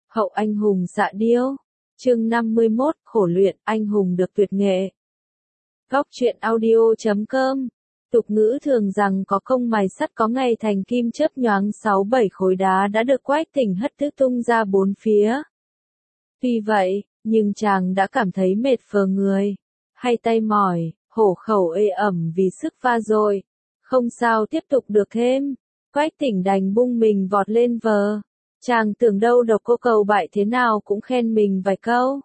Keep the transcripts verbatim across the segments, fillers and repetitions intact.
Hậu anh hùng dạ điêu. Chương năm mươi mốt, khổ luyện, anh hùng được tuyệt nghệ. Góc truyện audio chấm com. Tục ngữ thường rằng có công mài sắt có ngày thành kim, chớp nhoáng sáu bảy khối đá đã được Quách Tỉnh hất tứ tung ra bốn phía. Tuy vậy, nhưng chàng đã cảm thấy mệt phờ người, hay tay mỏi, hổ khẩu ê ẩm vì sức va rồi. Không sao tiếp tục được thêm. Quách Tỉnh đành bung mình vọt lên vờ. Chàng tưởng đâu Độc Cô Cầu Bại thế nào cũng khen mình vài câu.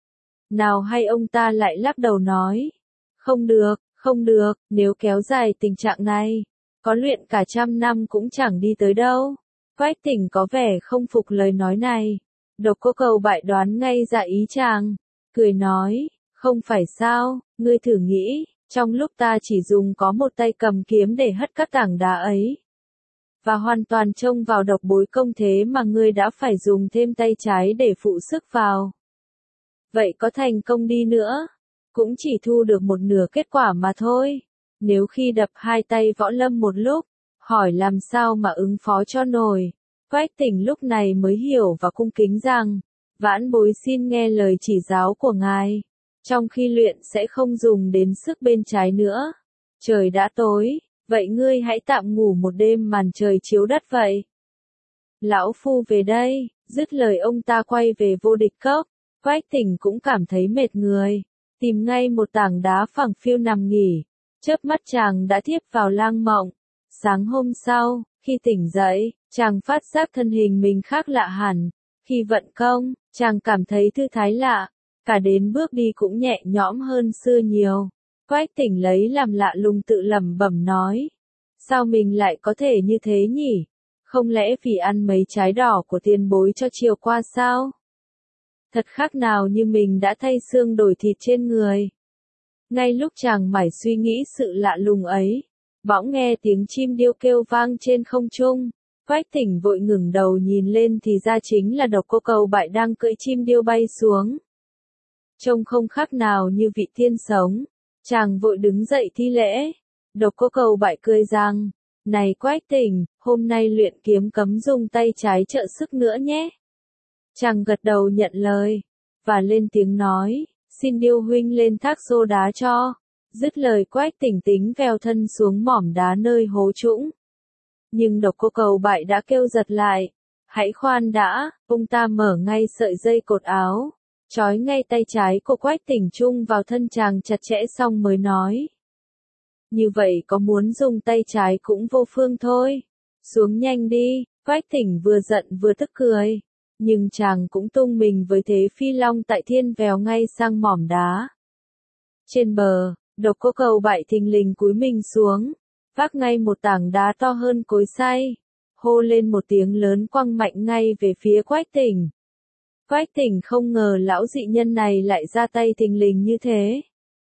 Nào hay ông ta lại lắc đầu nói. Không được, không được, nếu kéo dài tình trạng này, có luyện cả trăm năm cũng chẳng đi tới đâu. Quách Tỉnh có vẻ không phục lời nói này. Độc Cô Cầu Bại đoán ngay ra ý chàng, cười nói, không phải sao, ngươi thử nghĩ, trong lúc ta chỉ dùng có một tay cầm kiếm để hất các tảng đá ấy, và hoàn toàn trông vào độc bối công, thế mà ngươi đã phải dùng thêm tay trái để phụ sức vào. Vậy có thành công đi nữa, cũng chỉ thu được một nửa kết quả mà thôi. Nếu khi đập hai tay võ lâm một lúc, hỏi làm sao mà ứng phó cho nổi. Quách Tỉnh lúc này mới hiểu và cung kính rằng, vãn bối xin nghe lời chỉ giáo của ngài. Trong khi luyện sẽ không dùng đến sức bên trái nữa. Trời đã tối, vậy ngươi hãy tạm ngủ một đêm màn trời chiếu đất vậy. Lão phu về đây. Dứt lời ông ta quay về Vô Địch Cốc. Quách Tỉnh cũng cảm thấy mệt người, tìm ngay một tảng đá phẳng phiu nằm nghỉ. Chớp mắt chàng đã thiếp vào lang mộng. Sáng hôm sau, khi tỉnh dậy, chàng phát giác thân hình mình khác lạ hẳn. Khi vận công, chàng cảm thấy thư thái lạ, cả đến bước đi cũng nhẹ nhõm hơn xưa nhiều. Quách Tỉnh lấy làm lạ lùng tự lẩm bẩm nói, sao mình lại có thể như thế nhỉ? Không lẽ vì ăn mấy trái đỏ của tiền bối cho chiều qua sao? Thật khác nào như mình đã thay xương đổi thịt trên người. Ngay lúc chàng mải suy nghĩ sự lạ lùng ấy, bỗng nghe tiếng chim điêu kêu vang trên không trung. Quách Tỉnh vội ngẩng đầu nhìn lên thì ra chính là Độc Cô Cầu Bại đang cưỡi chim điêu bay xuống. Trông không khác nào như vị tiên sống. Chàng vội đứng dậy thi lễ. Độc Cô Cầu Bại cười rằng, này Quách Tỉnh, hôm nay luyện kiếm cấm dùng tay trái trợ sức nữa nhé. Chàng gật đầu nhận lời, và lên tiếng nói, xin điêu huynh lên thác xô đá cho. Dứt lời Quách Tỉnh tính vèo thân xuống mỏm đá nơi hố trũng. Nhưng Độc Cô Cầu Bại đã kêu giật lại, hãy khoan đã. Ông ta mở ngay sợi dây cột áo, trói ngay tay trái của Quách Tỉnh chung vào thân chàng chặt chẽ xong mới nói. Như vậy có muốn dùng tay trái cũng vô phương thôi. Xuống nhanh đi. Quách Tỉnh vừa giận vừa tức cười. Nhưng chàng cũng tung mình với thế phi long tại thiên vèo ngay sang mỏm đá. Trên bờ, Độc Cô Cầu Bại thình lình cúi mình xuống, vác ngay một tảng đá to hơn cối xay, hô lên một tiếng lớn quăng mạnh ngay về phía Quách Tỉnh. Quách Tỉnh không ngờ lão dị nhân này lại ra tay thình lình như thế.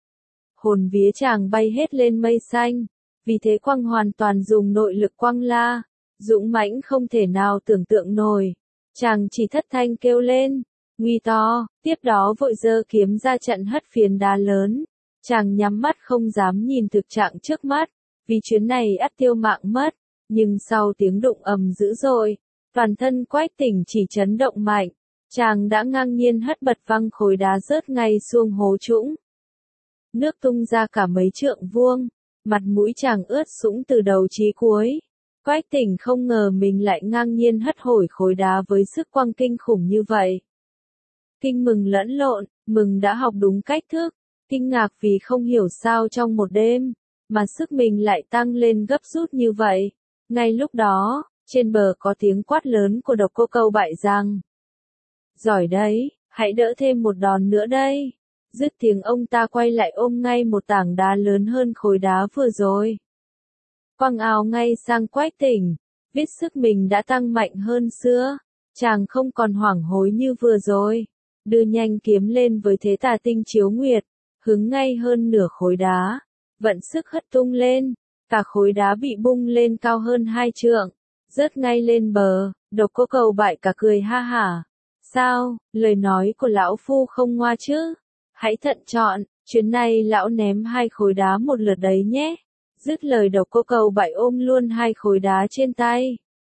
Hồn vía chàng bay hết lên mây xanh, vì thế quăng hoàn toàn dùng nội lực quăng la, dũng mãnh không thể nào tưởng tượng nổi. Chàng chỉ thất thanh kêu lên, nguy to, tiếp đó vội giơ kiếm ra chặn hất phiến đá lớn. Chàng nhắm mắt không dám nhìn thực trạng trước mắt, vì chuyến này ắt tiêu mạng mất. Nhưng sau tiếng đụng ầm dữ dội, toàn thân Quách Tỉnh chỉ chấn động mạnh, chàng đã ngang nhiên hất bật văng khối đá rớt ngay xuống hố trũng. Nước tung ra cả mấy trượng vuông, mặt mũi chàng ướt sũng từ đầu chí cuối. Quách Tỉnh không ngờ mình lại ngang nhiên hất hổi khối đá với sức quăng kinh khủng như vậy. Kinh mừng lẫn lộn, mừng đã học đúng cách thức, kinh ngạc vì không hiểu sao trong một đêm, mà sức mình lại tăng lên gấp rút như vậy. Ngay lúc đó, trên bờ có tiếng quát lớn của Độc Cô Cầu Bại rằng, giỏi đấy, hãy đỡ thêm một đòn nữa đây. Dứt tiếng ông ta quay lại ôm ngay một tảng đá lớn hơn khối đá vừa rồi, quăng ào ngay sang Quách Tỉnh. Biết sức mình đã tăng mạnh hơn xưa, chàng không còn hoảng hối như vừa rồi, đưa nhanh kiếm lên với thế tà tinh chiếu nguyệt, hướng ngay hơn nửa khối đá, vận sức hất tung lên, cả khối đá bị bung lên cao hơn hai trượng, rớt ngay lên bờ. Độc Cô Cầu Bại cả cười ha hả. Sao, lời nói của lão phu không ngoa chứ? Hãy thận trọng, chuyến này lão ném hai khối đá một lượt đấy nhé. Dứt lời Độc Cô Cầu Bại ôm luôn hai khối đá trên tay.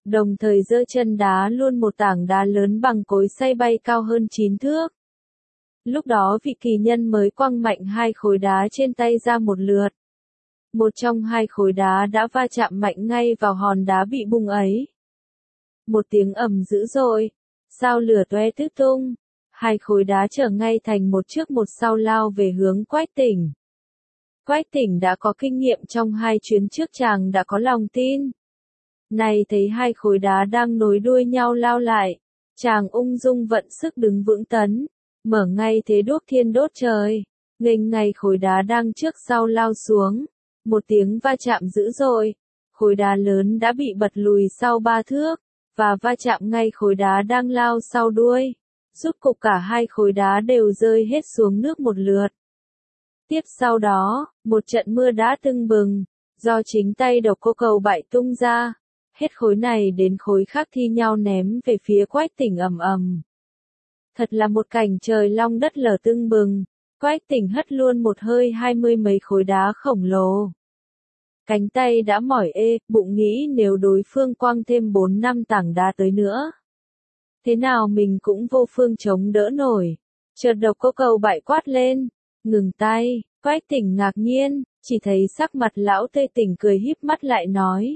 đồng thời giơ chân đá luôn một tảng đá lớn bằng cối xay bay cao hơn chín thước. Lúc đó vị kỳ nhân mới quăng mạnh hai khối đá trên tay ra một lượt. Một trong hai khối đá đã va chạm mạnh ngay vào hòn đá bị bung ấy. Một tiếng ầm dữ dội, sao lửa tóe tứ tung, hai khối đá trở ngay thành một trước một sau lao về hướng Quách Tỉnh. Quách Tỉnh đã có kinh nghiệm trong hai chuyến trước, chàng đã có lòng tin. Này thấy hai khối đá đang nối đuôi nhau lao lại, chàng ung dung vận sức đứng vững tấn, mở ngay thế đuốc thiên đốt trời, nghênh ngay khối đá đang trước sau lao xuống. Một tiếng va chạm dữ dội, khối đá lớn đã bị bật lùi sau ba thước, và va chạm ngay khối đá đang lao sau đuôi. Rút cục cả hai khối đá đều rơi hết xuống nước một lượt. Tiếp sau đó, một trận mưa đá tưng bừng, do chính tay Độc Cô Cầu Bại tung ra, hết khối này đến khối khác thi nhau ném về phía Quách Tỉnh ầm ầm. Thật là một cảnh trời long đất lở tưng bừng, Quách Tỉnh hất luôn một hơi hai mươi mấy khối đá khổng lồ. Cánh tay đã mỏi ê, bụng nghĩ nếu đối phương quăng thêm bốn năm tảng đá tới nữa, thế nào mình cũng vô phương chống đỡ nổi. Chợt Độc Cô Cầu Bại quát lên, ngừng tay. Quách Tỉnh ngạc nhiên, chỉ thấy sắc mặt lão Tê Tỉnh cười híp mắt lại nói.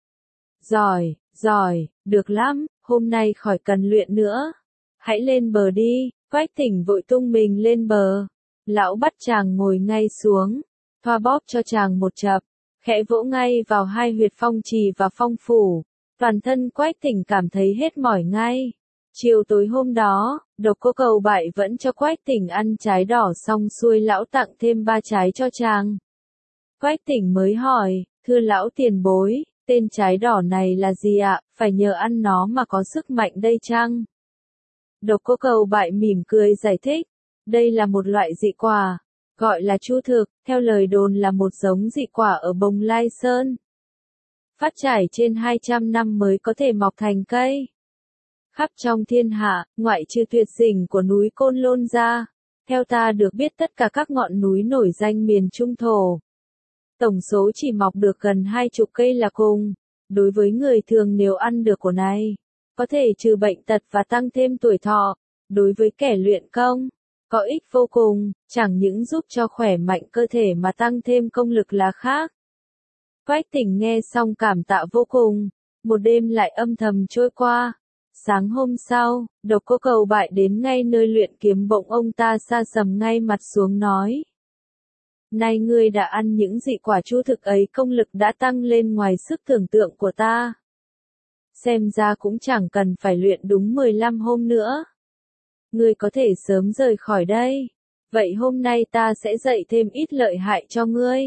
Giỏi, giỏi, được lắm, hôm nay khỏi cần luyện nữa. Hãy lên bờ đi. Quách Tỉnh vội tung mình lên bờ. Lão bắt chàng ngồi ngay xuống, thoa bóp cho chàng một chập, khẽ vỗ ngay vào hai huyệt phong trì và phong phủ. Toàn thân Quách Tỉnh cảm thấy hết mỏi ngay. Chiều tối hôm đó, Độc Cô Cầu Bại vẫn cho Quách Tỉnh ăn trái đỏ, xong xuôi lão tặng thêm ba trái cho chàng. Quách Tỉnh mới hỏi, thưa lão tiền bối, tên trái đỏ này là gì ạ, phải nhờ ăn nó mà có sức mạnh đây chăng? Độc Cô Cầu Bại mỉm cười giải thích, đây là một loại dị quả, gọi là chu thực, theo lời đồn là một giống dị quả ở Bồng Lai Sơn. Phát trải trên hai trăm năm mới có thể mọc thành cây. Khắp trong thiên hạ, ngoại trừ tuyệt đỉnh của núi Côn Lôn ra, theo ta được biết tất cả các ngọn núi nổi danh miền Trung Thổ, tổng số chỉ mọc được gần hai chục cây là cùng. Đối với người thường nếu ăn được của này, có thể trừ bệnh tật và tăng thêm tuổi thọ. Đối với kẻ luyện công, có ích vô cùng, chẳng những giúp cho khỏe mạnh cơ thể mà tăng thêm công lực là khác. Quách Tỉnh nghe xong cảm tạ vô cùng, một đêm lại âm thầm trôi qua. Sáng hôm sau, Độc Cô Cầu Bại đến ngay nơi luyện kiếm, bỗng ông ta sa sầm ngay mặt xuống nói. Này ngươi đã ăn những dị quả chu thực ấy, công lực đã tăng lên ngoài sức tưởng tượng của ta. Xem ra cũng chẳng cần phải luyện đúng mười lăm hôm nữa. Ngươi có thể sớm rời khỏi đây. Vậy hôm nay ta sẽ dạy thêm ít lợi hại cho ngươi.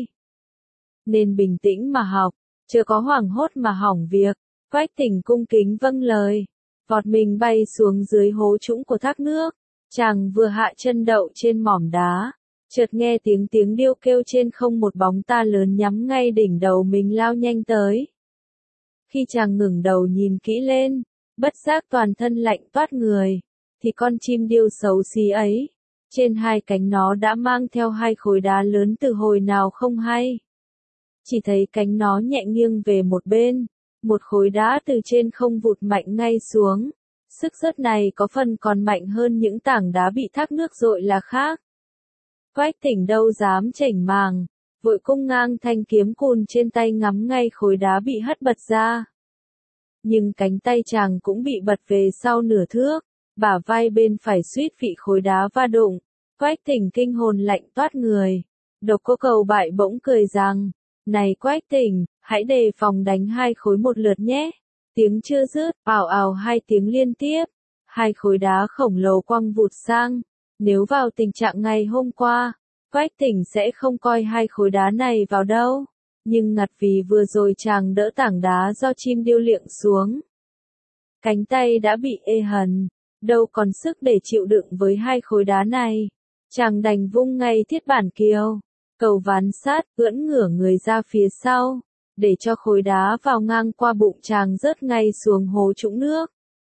Nên bình tĩnh mà học, chưa có hoảng hốt mà hỏng việc. Quách Tỉnh cung kính vâng lời, vọt mình bay xuống dưới hố trũng của thác nước. Chàng vừa hạ chân đậu trên mỏm đá, chợt nghe tiếng tiếng điêu kêu trên không, một bóng ta lớn nhắm ngay đỉnh đầu mình lao nhanh tới. Khi chàng ngẩng đầu nhìn kỹ lên, bất giác toàn thân lạnh toát người, thì con chim điêu xấu xí ấy, trên hai cánh nó đã mang theo hai khối đá lớn từ hồi nào không hay. Chỉ thấy cánh nó nhẹ nghiêng về một bên, một khối đá từ trên không vụt mạnh ngay xuống. Sức rớt này có phần còn mạnh hơn những tảng đá bị thác nước dội là khác. Quách Tỉnh đâu dám chểnh màng, vội cung ngang thanh kiếm cùn trên tay ngắm ngay khối đá bị hất bật ra. Nhưng cánh tay chàng cũng bị bật về sau nửa thước, bả vai bên phải suýt bị khối đá va đụng. Quách Tỉnh kinh hồn lạnh toát người. Độc Cô Cầu Bại bỗng cười rằng, này Quách Tỉnh, hãy đề phòng đánh hai khối một lượt nhé. Tiếng chưa dứt, ào ào hai tiếng liên tiếp, hai khối đá khổng lồ quăng vụt sang. Nếu vào tình trạng ngày hôm qua, Quách Tỉnh sẽ không coi hai khối đá này vào đâu. Nhưng ngặt vì vừa rồi chàng đỡ tảng đá do chim điêu liệng xuống, cánh tay đã bị ê hằn, đâu còn sức để chịu đựng với hai khối đá này. Chàng đành vung ngay thiết bản kiều, cầu ván sát, ưỡn ngửa người ra phía sau, để cho khối đá vào ngang qua bụng chàng rớt ngay xuống hố trũng nước.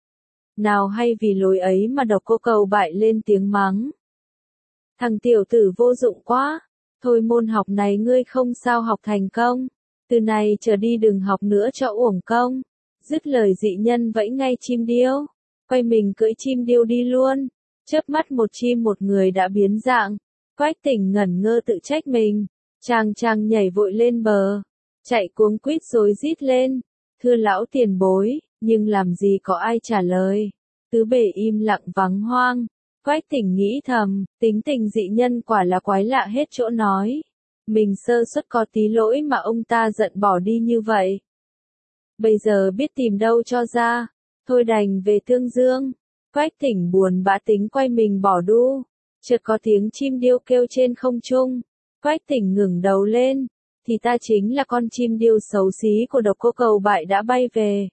Nào hay vì lối ấy mà Độc Cô Cầu Bại lên tiếng mắng. Thằng tiểu tử vô dụng quá, thôi môn học này ngươi không sao học thành công, từ này trở đi đừng học nữa cho uổng công. Dứt lời dị nhân vẫy ngay chim điêu, quay mình cưỡi chim điêu đi luôn. Chớp mắt một chim một người đã biến dạng. Quách Tỉnh ngẩn ngơ tự trách mình. Chàng chàng nhảy vội lên bờ, chạy cuống quýt rối rít lên. Thưa lão tiền bối, nhưng làm gì có ai trả lời. Tứ bề im lặng vắng hoang. Quách Tỉnh nghĩ thầm, tính tình dị nhân quả là quái lạ hết chỗ nói. Mình sơ suất có tí lỗi mà ông ta giận bỏ đi như vậy. Bây giờ biết tìm đâu cho ra, thôi đành về Tương Dương. Quách Tỉnh buồn bã tính quay mình bỏ đu. Chợt có tiếng chim điêu kêu trên không trung. Quách Tỉnh ngẩng đầu lên, thì ta chính là con chim điêu xấu xí của Độc Cô Cầu Bại đã bay về.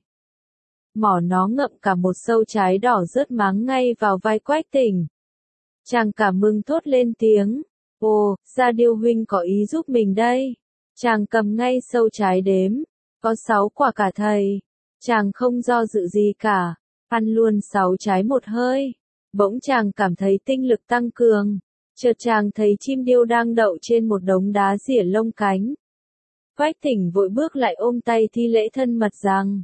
Mỏ nó ngậm cả một sâu trái đỏ rớt máng ngay vào vai Quách Tỉnh. Chàng cả mừng thốt lên tiếng, ồ, Gia Điêu huynh có ý giúp mình đây. Chàng cầm ngay sâu trái đếm, có sáu quả cả thầy. Chàng không do dự gì cả, ăn luôn sáu trái một hơi. Bỗng chàng cảm thấy tinh lực tăng cường. Chợt chàng thấy chim điêu đang đậu trên một đống đá rỉa lông cánh. Quách Tỉnh vội bước lại ôm tay thi lễ thân mật rằng: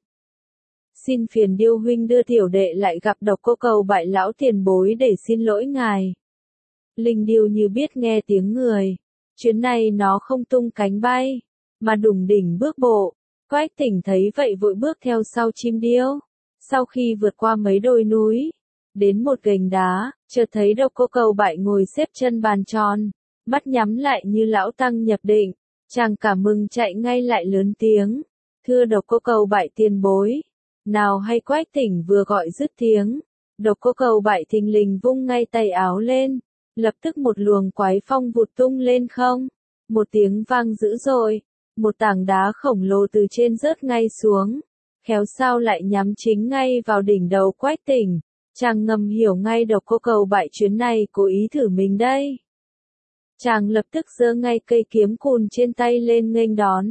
Xin phiền điêu huynh đưa tiểu đệ lại gặp Độc Cô Cầu Bại lão tiền bối để xin lỗi ngài. Linh điêu như biết nghe tiếng người. Chuyến này nó không tung cánh bay, mà đùng đỉnh bước bộ. Quách Tỉnh thấy vậy vội bước theo sau chim điêu. Sau khi vượt qua mấy đồi núi, đến một gành đá, chợt thấy Độc Cô Cầu Bại ngồi xếp chân bàn tròn, mắt nhắm lại như lão tăng nhập định. Chàng cả mừng chạy ngay lại lớn tiếng, thưa Độc Cô Cầu Bại tiền bối. Nào hay Quách Tỉnh vừa gọi dứt tiếng, Độc Cô Cầu Bại thình lình vung ngay tay áo lên, lập tức một luồng quái phong vụt tung lên không. Một tiếng vang dữ dội, một tảng đá khổng lồ từ trên rớt ngay xuống, khéo sao lại nhắm chính ngay vào đỉnh đầu Quách Tỉnh. Chàng ngầm hiểu ngay Độc Cô Cầu Bại chuyến này cố ý thử mình đây. Chàng lập tức giơ ngay cây kiếm cùn trên tay lên nghênh đón.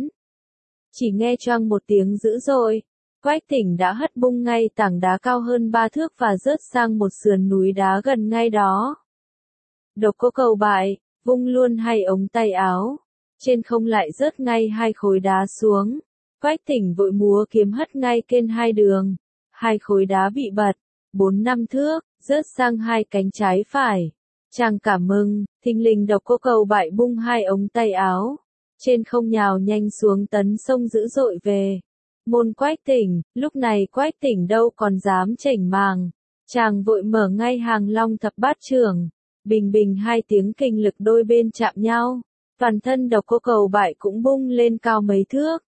Chỉ nghe choang một tiếng dữ dội, Quách Tỉnh đã hất bung ngay tảng đá cao hơn ba thước và rớt sang một sườn núi đá gần ngay đó. Độc Cô Cầu Bại vung luôn hai ống tay áo, trên không lại rớt ngay hai khối đá xuống. Quách Tỉnh vội múa kiếm hất ngay kênh hai đường, hai khối đá bị bật bốn năm thước, rớt sang hai cánh trái phải. Chàng cảm mừng, thình lình Độc Cô Cầu Bại bung hai ống tay áo, trên không nhào nhanh xuống tấn sông dữ dội về. Môn Quách Tỉnh, lúc này Quách Tỉnh đâu còn dám chểnh màng. Chàng vội mở ngay hàng long thập bát chưởng, bình bình hai tiếng kinh lực đôi bên chạm nhau. Toàn thân Độc Cô Cầu Bại cũng bung lên cao mấy thước.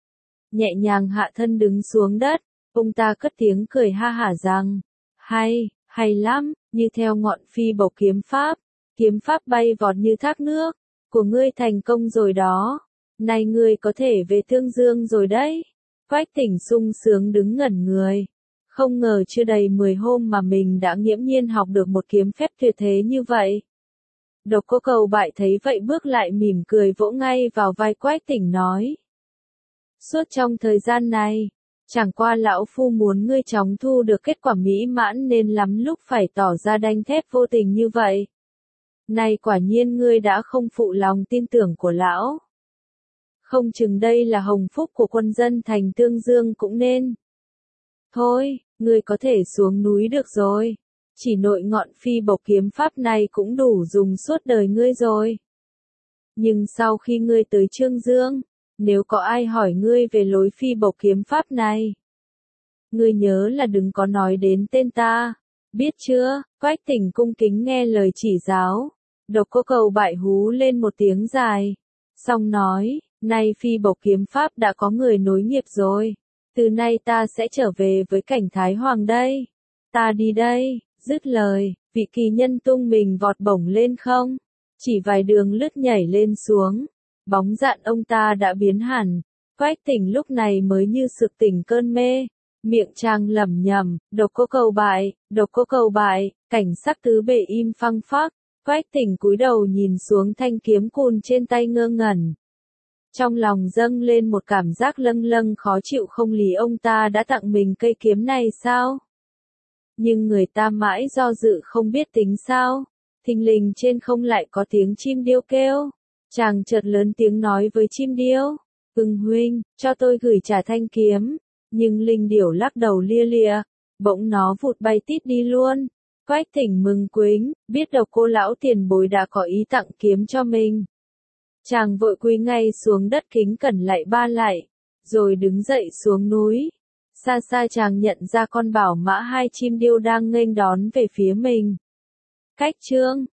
Nhẹ nhàng hạ thân đứng xuống đất, ông ta cất tiếng cười ha hả rằng, hay, hay lắm, như theo ngọn phi bộc kiếm pháp. Kiếm pháp bay vọt như thác nước, của ngươi thành công rồi đó. Nay ngươi có thể về Tương Dương rồi đấy. Quách Tỉnh sung sướng đứng ngẩn người. Không ngờ chưa đầy mười hôm mà mình đã nghiễm nhiên học được một kiếm phép tuyệt thế như vậy. Độc Cô Cầu Bại thấy vậy bước lại mỉm cười vỗ ngay vào vai Quách Tỉnh nói. Suốt trong thời gian này, chẳng qua lão phu muốn ngươi chóng thu được kết quả mỹ mãn nên lắm lúc phải tỏ ra đanh thép vô tình như vậy. Này quả nhiên ngươi đã không phụ lòng tin tưởng của lão. Không chừng đây là hồng phúc của quân dân thành Tương Dương cũng nên. Thôi, ngươi có thể xuống núi được rồi. Chỉ nội ngọn phi bộc kiếm pháp này cũng đủ dùng suốt đời ngươi rồi. Nhưng sau khi ngươi tới Trương Dương, nếu có ai hỏi ngươi về lối phi bộc kiếm pháp này, ngươi nhớ là đừng có nói đến tên ta. Biết chưa? Quách Tỉnh cung kính nghe lời chỉ giáo. Độc Cô Cầu Bại hú lên một tiếng dài, xong nói, nay phi bộc kiếm pháp đã có người nối nghiệp rồi. Từ nay ta sẽ trở về với cảnh Thái Hoàng đây. Ta đi đây. Dứt lời, vị kỳ nhân tung mình vọt bổng lên không. Chỉ vài đường lướt nhảy lên xuống. Bóng dạn ông ta đã biến hẳn. Quách Tỉnh lúc này mới như sực tỉnh cơn mê. Miệng chàng lẩm nhẩm, Độc Cô Cầu Bại, Độc Cô Cầu Bại, cảnh sắc tứ bề im phăng phắc. Quách Tỉnh cúi đầu nhìn xuống thanh kiếm cùn trên tay ngơ ngẩn. Trong lòng dâng lên một cảm giác lâng lâng khó chịu, không lý ông ta đã tặng mình cây kiếm này sao? Nhưng người ta mãi do dự không biết tính sao. Thình lình trên không lại có tiếng chim điêu kêu. Chàng chợt lớn tiếng nói với chim điêu, Ưng huynh, cho tôi gửi trả thanh kiếm. Nhưng linh điểu lắc đầu lia lịa, bỗng nó vụt bay tít đi luôn. Quách Thỉnh mừng quính, biết độc cô lão tiền bối đã có ý tặng kiếm cho mình. Chàng vội cúi ngay xuống đất kính cẩn lạy ba lạy, rồi đứng dậy xuống núi. Xa xa chàng nhận ra con bảo mã hai chim điêu đang nghênh đón về phía mình. Cách chương